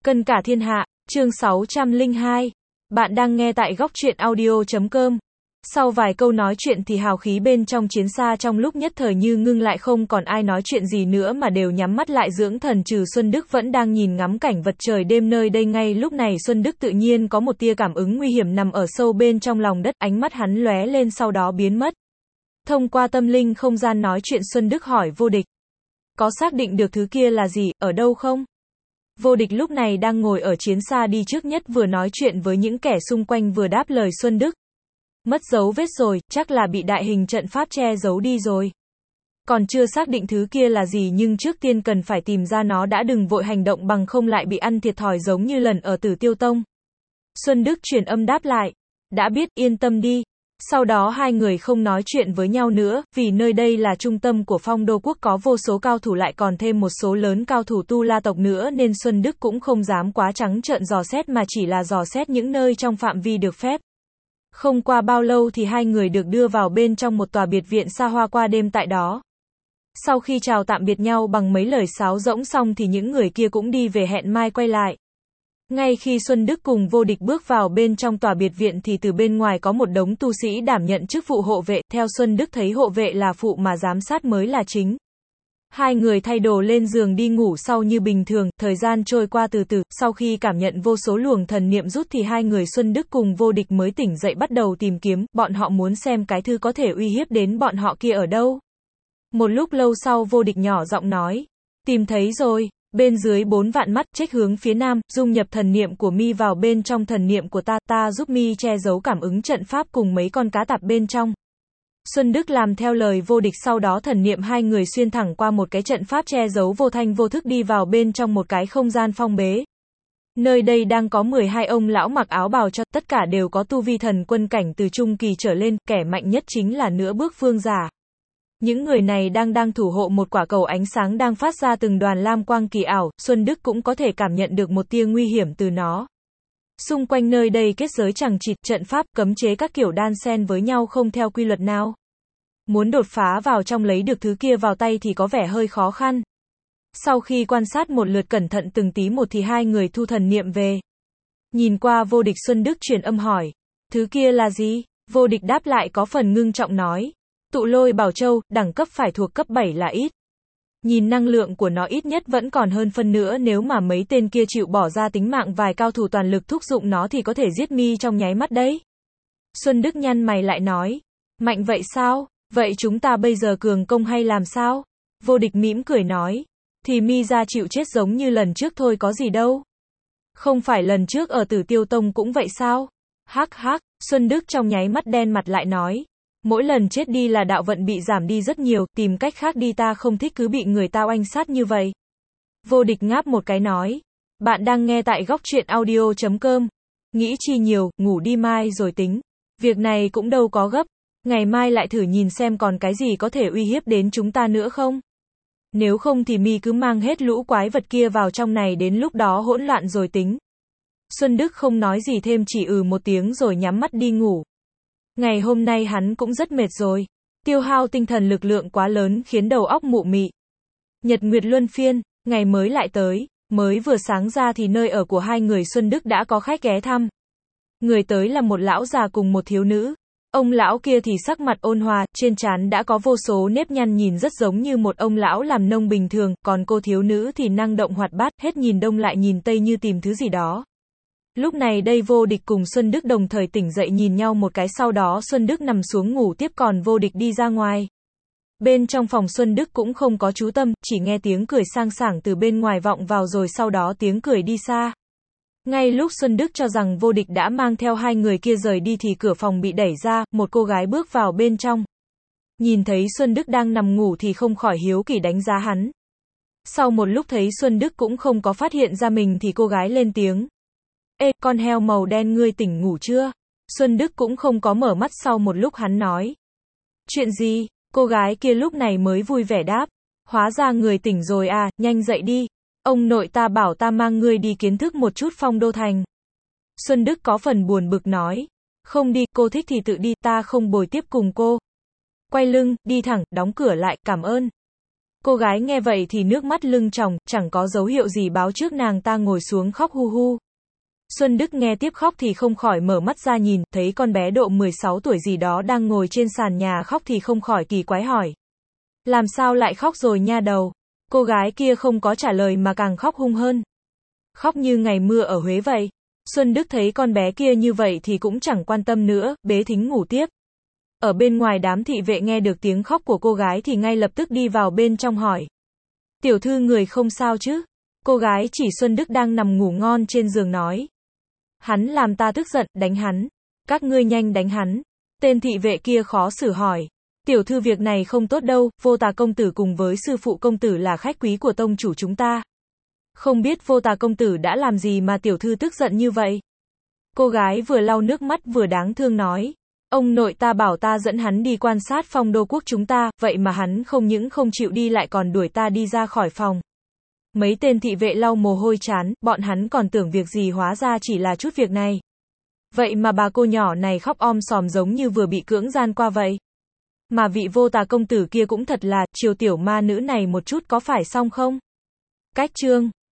Cân cả thiên hạ, chương 602. Bạn đang nghe tại góc truyện audio.com. Sau vài câu nói chuyện thì hào khí bên trong chiến xa trong lúc nhất thời như ngưng lại, không còn ai nói chuyện gì nữa mà đều nhắm mắt lại dưỡng thần, trừ Xuân Đức vẫn đang nhìn ngắm cảnh vật trời đêm nơi đây. Ngay lúc này Xuân Đức tự nhiên có một tia cảm ứng nguy hiểm nằm ở sâu bên trong lòng đất, ánh mắt hắn lóe lên sau đó biến mất. Thông qua tâm linh không gian nói chuyện, Xuân Đức hỏi Vô Địch. Có xác định được thứ kia là gì, ở đâu không? Vô Địch lúc này đang ngồi ở chiến xa đi trước nhất, vừa nói chuyện với những kẻ xung quanh vừa đáp lời Xuân Đức. Mất dấu vết rồi, chắc là bị đại hình trận pháp che giấu đi rồi. Còn chưa xác định thứ kia là gì, nhưng trước tiên cần phải tìm ra nó đã, đừng vội hành động bằng không lại bị ăn thiệt thòi giống như lần ở Tử Tiêu Tông. Xuân Đức truyền âm đáp lại. Đã biết, yên tâm đi. Sau đó hai người không nói chuyện với nhau nữa, vì nơi đây là trung tâm của Phong Đô Quốc, có vô số cao thủ, lại còn thêm một số lớn cao thủ Tu La tộc nữa, nên Xuân Đức cũng không dám quá trắng trợn dò xét mà chỉ là dò xét những nơi trong phạm vi được phép. Không qua bao lâu thì hai người được đưa vào bên trong một tòa biệt viện xa hoa qua đêm tại đó. Sau khi chào tạm biệt nhau bằng mấy lời sáo rỗng xong thì những người kia cũng đi về, hẹn mai quay lại. Ngay khi Xuân Đức cùng Vô Địch bước vào bên trong tòa biệt viện thì từ bên ngoài có một đống tu sĩ đảm nhận chức vụ hộ vệ, theo Xuân Đức thấy hộ vệ là phụ mà giám sát mới là chính. Hai người thay đồ lên giường đi ngủ sau như bình thường, thời gian trôi qua từ từ, sau khi cảm nhận vô số luồng thần niệm rút thì hai người Xuân Đức cùng Vô Địch mới tỉnh dậy, bắt đầu tìm kiếm, bọn họ muốn xem cái thứ có thể uy hiếp đến bọn họ kia ở đâu. Một lúc lâu sau Vô Địch nhỏ giọng nói, tìm thấy rồi. Bên dưới 4 vạn mắt, trách hướng phía nam, dung nhập thần niệm của mi vào bên trong thần niệm của ta giúp mi che giấu cảm ứng trận pháp cùng mấy con cá tạp bên trong. Xuân Đức làm theo lời Vô Địch, sau đó thần niệm hai người xuyên thẳng qua một cái trận pháp che giấu, vô thanh vô thức đi vào bên trong một cái không gian phong bế. Nơi đây đang có 12 ông lão mặc áo bào cho, tất cả đều có tu vi thần quân cảnh từ trung kỳ trở lên, kẻ mạnh nhất chính là nửa bước phương giả. Những người này đang thủ hộ một quả cầu ánh sáng đang phát ra từng đoàn lam quang kỳ ảo, Xuân Đức cũng có thể cảm nhận được một tia nguy hiểm từ nó. Xung quanh nơi đây kết giới chằng chịt, trận pháp, cấm chế các kiểu đan xen với nhau không theo quy luật nào. Muốn đột phá vào trong lấy được thứ kia vào tay thì có vẻ hơi khó khăn. Sau khi quan sát một lượt cẩn thận từng tí một thì hai người thu thần niệm về. Nhìn qua Vô Địch, Xuân Đức truyền âm hỏi, thứ kia là gì? Vô Địch đáp lại có phần ngưng trọng nói, Tụ Lôi Bảo Châu, đẳng cấp phải thuộc cấp 7 là ít. Nhìn năng lượng của nó ít nhất vẫn còn hơn phân nữa, nếu mà mấy tên kia chịu bỏ ra tính mạng vài cao thủ toàn lực thúc dụng nó thì có thể giết mi trong nháy mắt đấy. Xuân Đức nhăn mày lại nói, mạnh vậy sao? Vậy chúng ta bây giờ cường công hay làm sao? Vô Địch mỉm cười nói, thì mi ra chịu chết giống như lần trước thôi có gì đâu. Không phải lần trước ở Tử Tiêu Tông cũng vậy sao? Hắc hắc, Xuân Đức trong nháy mắt đen mặt lại nói, mỗi lần chết đi là đạo vận bị giảm đi rất nhiều, tìm cách khác đi, ta không thích cứ bị người ta oanh sát như vậy. Vô Địch ngáp một cái nói, bạn đang nghe tại góc truyện audio.com. Nghĩ chi nhiều, ngủ đi, mai rồi tính. Việc này cũng đâu có gấp, ngày mai lại thử nhìn xem còn cái gì có thể uy hiếp đến chúng ta nữa không. Nếu không thì mi cứ mang hết lũ quái vật kia vào trong này, đến lúc đó hỗn loạn rồi tính. Xuân Đức không nói gì thêm, chỉ một tiếng rồi nhắm mắt đi ngủ. Ngày hôm nay hắn cũng rất mệt rồi, tiêu hao tinh thần lực lượng quá lớn khiến đầu óc mụ mị. Nhật Nguyệt luân phiên, ngày mới lại tới, mới vừa sáng ra thì nơi ở của hai người Xuân Đức đã có khách ghé thăm. Người tới là một lão già cùng một thiếu nữ. Ông lão kia thì sắc mặt ôn hòa, trên trán đã có vô số nếp nhăn, nhìn rất giống như một ông lão làm nông bình thường, còn cô thiếu nữ thì năng động hoạt bát, hết nhìn đông lại nhìn tây như tìm thứ gì đó. Lúc này đây Vô Địch cùng Xuân Đức đồng thời tỉnh dậy, nhìn nhau một cái, sau đó Xuân Đức nằm xuống ngủ tiếp, còn Vô Địch đi ra ngoài. Bên trong phòng Xuân Đức cũng không có chú tâm, chỉ nghe tiếng cười sang sảng từ bên ngoài vọng vào, rồi sau đó tiếng cười đi xa. Ngay lúc Xuân Đức cho rằng Vô Địch đã mang theo hai người kia rời đi thì cửa phòng bị đẩy ra, một cô gái bước vào bên trong. Nhìn thấy Xuân Đức đang nằm ngủ thì không khỏi hiếu kỳ đánh giá hắn. Sau một lúc thấy Xuân Đức cũng không có phát hiện ra mình thì cô gái lên tiếng. Ê, con heo màu đen, ngươi tỉnh ngủ chưa? Xuân Đức cũng không có mở mắt, sau một lúc hắn nói. Chuyện gì? Cô gái kia lúc này mới vui vẻ đáp. Hóa ra người tỉnh rồi à, nhanh dậy đi. Ông nội ta bảo ta mang ngươi đi kiến thức một chút Phong Đô Thành. Xuân Đức có phần buồn bực nói. Không đi, cô thích thì tự đi, ta không bồi tiếp cùng cô. Quay lưng, đi thẳng, đóng cửa lại, cảm ơn. Cô gái nghe vậy thì nước mắt lưng tròng, chẳng có dấu hiệu gì báo trước nàng ta ngồi xuống khóc hu hu. Xuân Đức nghe tiếp khóc thì không khỏi mở mắt ra nhìn, thấy con bé độ 16 tuổi gì đó đang ngồi trên sàn nhà khóc thì không khỏi kỳ quái hỏi. Làm sao lại khóc rồi nha đầu? Cô gái kia không có trả lời mà càng khóc hung hơn. Khóc như ngày mưa ở Huế vậy. Xuân Đức thấy con bé kia như vậy thì cũng chẳng quan tâm nữa, bế thính ngủ tiếp. Ở bên ngoài đám thị vệ nghe được tiếng khóc của cô gái thì ngay lập tức đi vào bên trong hỏi. Tiểu thư người không sao chứ? Cô gái chỉ Xuân Đức đang nằm ngủ ngon trên giường nói. Hắn làm ta tức giận, đánh hắn. Các ngươi nhanh đánh hắn. Tên thị vệ kia khó xử hỏi. Tiểu thư việc này không tốt đâu, Vô Tà công tử cùng với sư phụ công tử là khách quý của tông chủ chúng ta. Không biết Vô Tà công tử đã làm gì mà tiểu thư tức giận như vậy? Cô gái vừa lau nước mắt vừa đáng thương nói. Ông nội ta bảo ta dẫn hắn đi quan sát Phong Đô quốc chúng ta, vậy mà hắn không những không chịu đi lại còn đuổi ta đi ra khỏi phòng. Mấy tên thị vệ lau mồ hôi trán, bọn hắn còn tưởng việc gì hóa ra chỉ là chút việc này. Vậy mà bà cô nhỏ này khóc om sòm giống như vừa bị cưỡng gian qua vậy. Mà vị Vô Tà công tử kia cũng thật là, chiều tiểu ma nữ này một chút có phải xong không? Cách chương